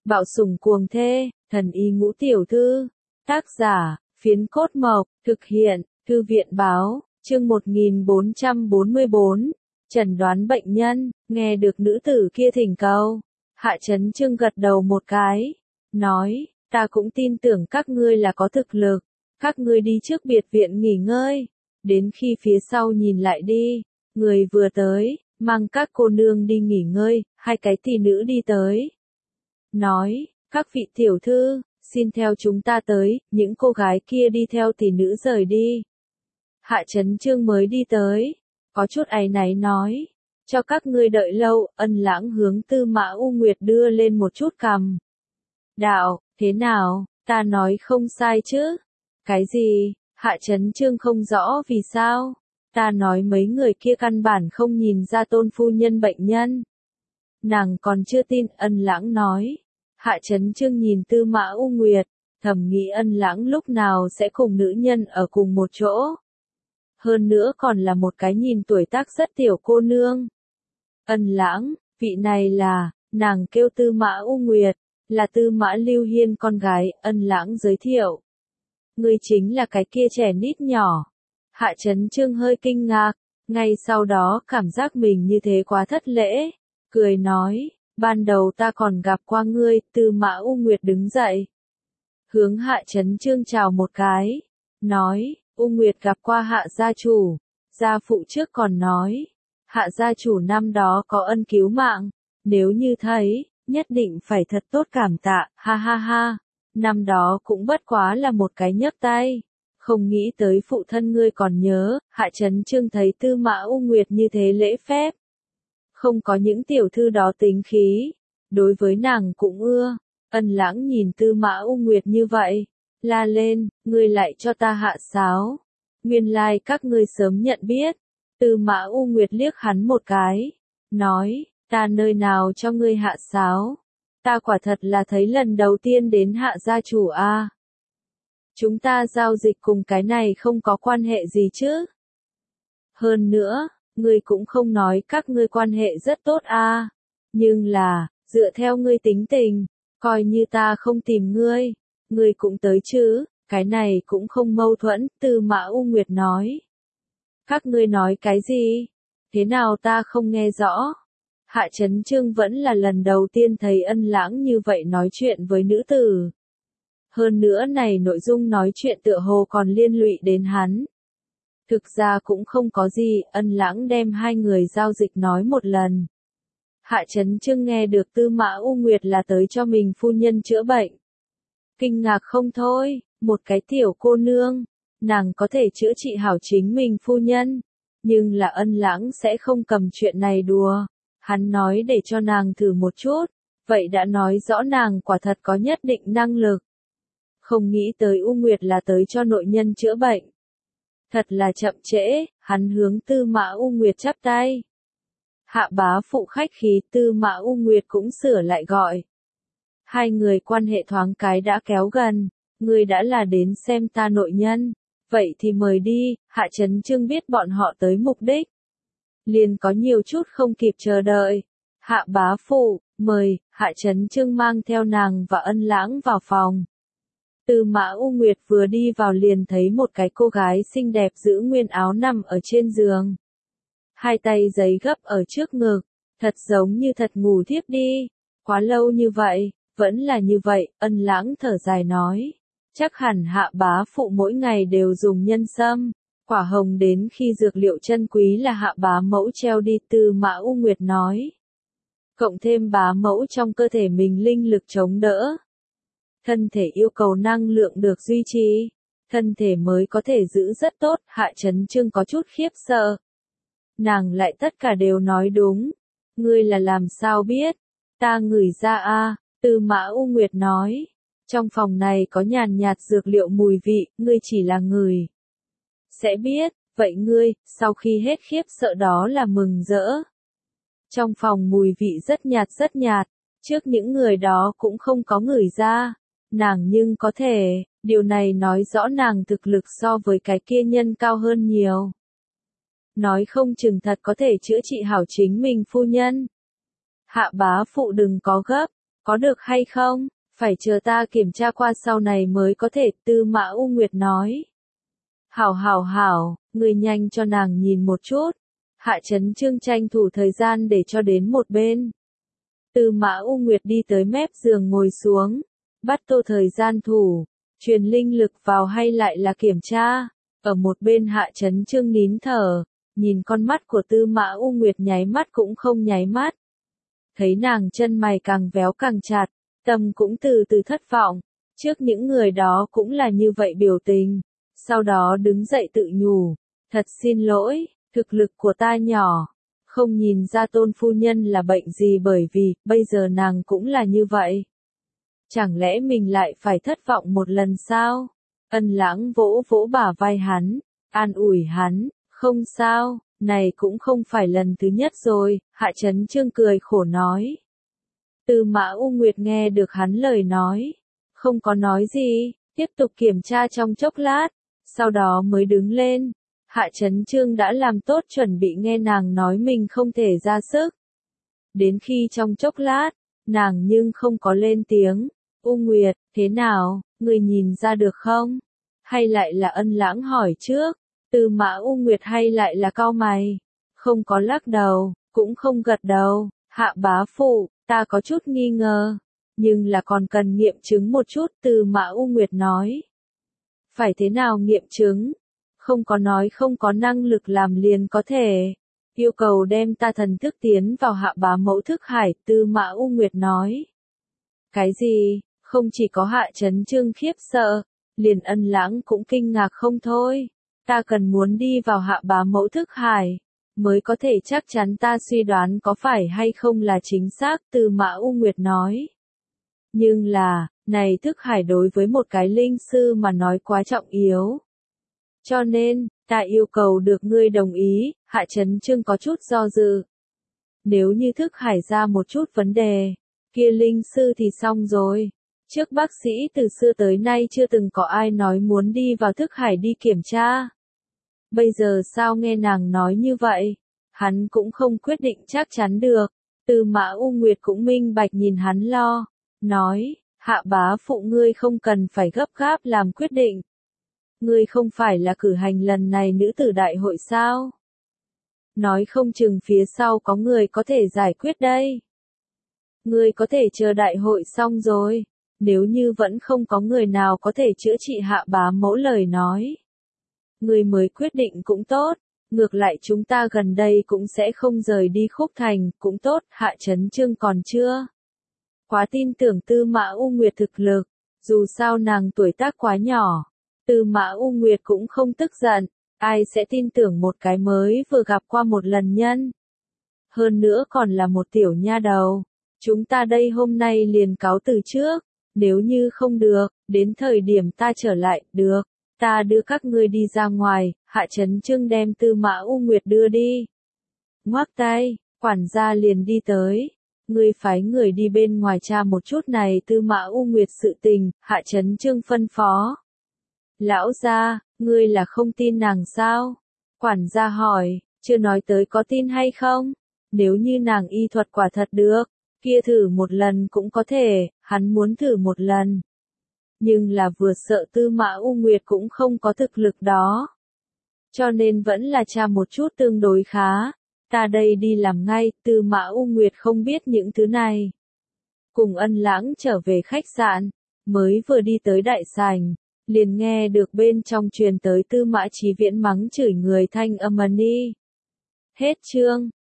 Bạo sủng cuồng thê, thần y ngũ tiểu thư. Tác giả, Phiến Cốt Mộc, thực hiện, Thư viện báo, chương 1444. Chẩn đoán bệnh nhân, nghe được nữ tử kia thỉnh cầu. Hạ Chấn Chương gật đầu một cái, nói, ta cũng tin tưởng các ngươi là có thực lực, các ngươi đi trước biệt viện nghỉ ngơi, đến khi phía sau nhìn lại đi. Người vừa tới, mang các cô nương đi nghỉ ngơi, hai cái tỷ nữ đi tới. Nói, các vị tiểu thư, xin theo chúng ta tới, những cô gái kia đi theo tỷ nữ rời đi. Hạ Chấn Chương mới đi tới, có chút áy náy nói, cho các ngươi đợi lâu. Ân Lãng hướng Tư Mã U Nguyệt đưa lên một chút cằm. Đạo, thế nào, ta nói không sai chứ? Cái gì? Hạ Chấn Chương không rõ vì sao. Ta nói mấy người kia căn bản không nhìn ra Tôn phu nhân bệnh nhân. Nàng còn chưa tin. Ân Lãng nói. Hạ Chấn Chương nhìn Tư Mã U Nguyệt, thầm nghĩ Ân Lãng lúc nào sẽ cùng nữ nhân ở cùng một chỗ. Hơn nữa còn là một cái nhìn tuổi tác rất tiểu cô nương. Ân Lãng, vị này là, nàng kêu Tư Mã U Nguyệt, là Tư Mã Lưu Hiên con gái. Ân Lãng giới thiệu. Ngươi chính là cái kia trẻ nít nhỏ. Hạ Chấn Chương hơi kinh ngạc, ngay sau đó cảm giác mình như thế quá thất lễ, cười nói, ban đầu ta còn gặp qua ngươi. Tư Mã U Nguyệt đứng dậy, hướng Hạ Chấn Chương chào một cái, nói, U Nguyệt gặp qua Hạ gia chủ. Gia phụ trước còn nói, Hạ gia chủ năm đó có ân cứu mạng, nếu như thấy, nhất định phải thật tốt cảm tạ. Ha ha ha, năm đó cũng bất quá là một cái nhấc tay, không nghĩ tới phụ thân ngươi còn nhớ. Hạ Chấn Chương thấy Tư Mã U Nguyệt như thế lễ phép, không có những tiểu thư đó tính khí, đối với nàng cũng ưa. Ân Lãng nhìn Tư Mã U Nguyệt như vậy, la lên, ngươi lại cho ta hạ sáo. Nguyên lai các ngươi sớm nhận biết. Tư Mã U Nguyệt liếc hắn một cái, nói, ta nơi nào cho ngươi hạ sáo. Ta quả thật là thấy lần đầu tiên đến Hạ gia chủ a. Chúng ta giao dịch cùng cái này không có quan hệ gì chứ. Hơn nữa, ngươi cũng không nói các ngươi quan hệ rất tốt a. Nhưng là, dựa theo ngươi tính tình, coi như ta không tìm ngươi, ngươi cũng tới chứ, cái này cũng không mâu thuẫn. Tư Mã U Nguyệt nói. Các ngươi nói cái gì? Thế nào ta không nghe rõ? Hạ Chấn Chương vẫn là lần đầu tiên thấy Ân Lãng như vậy nói chuyện với nữ tử. Hơn nữa này nội dung nói chuyện tựa hồ còn liên lụy đến hắn. Thực ra cũng không có gì. Ân Lãng đem hai người giao dịch nói một lần. Hạ Chấn Chương nghe được Tư Mã U Nguyệt là tới cho mình phu nhân chữa bệnh, kinh ngạc không thôi. Một cái tiểu cô nương, nàng có thể chữa trị hảo chính mình phu nhân, nhưng là Ân Lãng sẽ không cầm chuyện này đùa. Hắn nói để cho nàng thử một chút, vậy đã nói rõ nàng quả thật có nhất định năng lực. Không nghĩ tới U Nguyệt là tới cho nội nhân chữa bệnh. Thật là chậm trễ. Hắn hướng Tư Mã U Nguyệt chắp tay. Hạ bá phụ khách khí. Tư Mã U Nguyệt cũng sửa lại gọi. Hai người quan hệ thoáng cái đã kéo gần. Ngươi đã là đến xem ta nội nhân, vậy thì mời đi. Hạ Chấn Chương biết bọn họ tới mục đích, liền có nhiều chút không kịp chờ đợi. Hạ bá phụ, mời. Hạ Chấn Chương mang theo nàng và Ân Lãng vào phòng. Tư Mã U Nguyệt vừa đi vào liền thấy một cái cô gái xinh đẹp giữ nguyên áo nằm ở trên giường. Hai tay giấy gấp ở trước ngực, thật giống như thật ngủ thiếp đi. Quá lâu như vậy, vẫn là như vậy. Ân Lãng thở dài nói, chắc hẳn Hạ bá phụ mỗi ngày đều dùng nhân sâm, quả hồng đến khi dược liệu chân quý là Hạ bá mẫu treo đi. Tư Mã U Nguyệt nói, cộng thêm bá mẫu trong cơ thể mình linh lực chống đỡ, thân thể yêu cầu năng lượng được duy trì, thân thể mới có thể giữ rất tốt. Hạ Chấn Chương có chút khiếp sợ. Nàng lại tất cả đều nói đúng. Ngươi là làm sao biết? Ta ngửi ra a. Tư Mã U Nguyệt nói, trong phòng này có nhàn nhạt dược liệu mùi vị, ngươi chỉ là ngửi sẽ biết. Vậy ngươi, sau khi hết khiếp sợ đó là mừng rỡ. Trong phòng mùi vị rất nhạt, trước những người đó cũng không có ngửi ra, nàng nhưng có thể, điều này nói rõ nàng thực lực so với cái kia nhân cao hơn nhiều. Nói không chừng thật có thể chữa trị hảo chính mình phu nhân. Hạ bá phụ đừng có gấp, Có được hay không? Phải chờ ta kiểm tra qua sau này mới có thể, Tư Mã U Nguyệt nói. Hảo, người nhanh cho nàng nhìn một chút. Hạ Chấn Chương tranh thủ thời gian để cho đến một bên. Tư Mã U Nguyệt đi tới mép giường ngồi xuống, bắt tô thời gian thủ, truyền linh lực vào hay lại là kiểm tra. Ở một bên Hạ Chấn Chương nín thở, nhìn con mắt của Tư Mã U Nguyệt nháy mắt cũng không nháy mắt. Thấy nàng chân mày càng véo càng chặt, tâm cũng từ từ thất vọng, trước những người đó cũng là như vậy biểu tình, sau đó đứng dậy tự nhủ, thật xin lỗi, thực lực của ta nhỏ, không nhìn ra Tôn phu nhân là bệnh gì bởi vì, bây giờ nàng cũng là như vậy. Chẳng lẽ mình lại phải thất vọng một lần sao? Ân Lãng vỗ vỗ bả vai hắn, an ủi hắn, không sao, này cũng không phải lần thứ nhất rồi, Hạ Chấn Chương cười khổ nói. Tư Mã U Nguyệt nghe được hắn lời nói, không có nói gì, tiếp tục kiểm tra trong chốc lát, sau đó mới đứng lên. Hạ Chấn Chương đã làm tốt chuẩn bị nghe nàng nói mình không thể ra sức. Đến khi trong chốc lát, nàng nhưng không có lên tiếng. U Nguyệt, thế nào, người nhìn ra được không? Hay lại là Ân Lãng hỏi trước? Tư Mã U Nguyệt hay lại là cau mày? Không có lắc đầu, cũng không gật đầu. Hạ bá phụ, ta có chút nghi ngờ, nhưng là còn cần nghiệm chứng một chút, Tư Mã U Nguyệt nói. Phải thế nào nghiệm chứng? Không có nói không có năng lực làm liền có thể. Yêu cầu đem ta thần thức tiến vào hạ bá mẫu thức hải, Tư Mã U Nguyệt nói. Cái gì? Không chỉ có Hạ Chấn Chương khiếp sợ, liền Ân Lãng cũng kinh ngạc không thôi. Ta cần muốn đi vào hạ bá mẫu thức hải, mới có thể chắc chắn ta suy đoán có phải hay không là chính xác, Tư Mã U Nguyệt nói. Nhưng là, này thức hải đối với một cái linh sư mà nói quá trọng yếu. Cho nên, ta yêu cầu được ngươi đồng ý, Hạ Chấn Chương có chút do dự. Nếu như thức hải ra một chút vấn đề, kia linh sư thì xong rồi. Trước bác sĩ từ xưa tới nay chưa từng có ai nói muốn đi vào thức hải đi kiểm tra. Bây giờ sao nghe nàng nói như vậy? Hắn cũng không quyết định chắc chắn được. Tư Mã U Nguyệt cũng minh bạch nhìn hắn lo. Nói, hạ bá phụ ngươi không cần phải gấp gáp làm quyết định. Ngươi không phải là cử hành lần này nữ tử đại hội sao? Nói không chừng phía sau có người có thể giải quyết đây. Ngươi có thể chờ đại hội xong rồi. Nếu như vẫn không có người nào có thể chữa trị hạ bá mẫu lời nói. Người mới quyết định cũng tốt, ngược lại chúng ta gần đây cũng sẽ không rời đi Khúc Thành, cũng tốt, Hạ Chấn Chương còn chưa. Quá tin tưởng Tư Mã U Nguyệt thực lực, dù sao nàng tuổi tác quá nhỏ, Tư Mã U Nguyệt cũng không tức giận, ai sẽ tin tưởng một cái mới vừa gặp qua một lần nhân. Hơn nữa còn là một tiểu nha đầu, chúng ta đây hôm nay liền cáo từ trước. Nếu như không được, đến thời điểm ta trở lại, được, ta đưa các ngươi đi ra ngoài, Hạ Chấn Chương đem Tư Mã U Nguyệt đưa đi. Ngoắc tay, quản gia liền đi tới, ngươi phái người đi bên ngoài tra một chút này Tư Mã U Nguyệt sự tình, Hạ Chấn Chương phân phó. Lão gia, ngươi là không tin nàng sao? Quản gia hỏi, chưa nói tới có tin hay không? Nếu như nàng y thuật quả thật được. Kia thử một lần cũng có thể, hắn muốn thử một lần. Nhưng là vừa sợ Tư Mã U Nguyệt cũng không có thực lực đó. Cho nên vẫn là tra một chút tương đối khá. Ta đây đi làm ngay, Tư Mã U Nguyệt không biết những thứ này. Cùng Ân Lãng trở về khách sạn, mới vừa đi tới đại sảnh, liền nghe được bên trong truyền tới Tư Mã Chí Viễn mắng chửi người thanh âm ầm ĩ. Hết chương.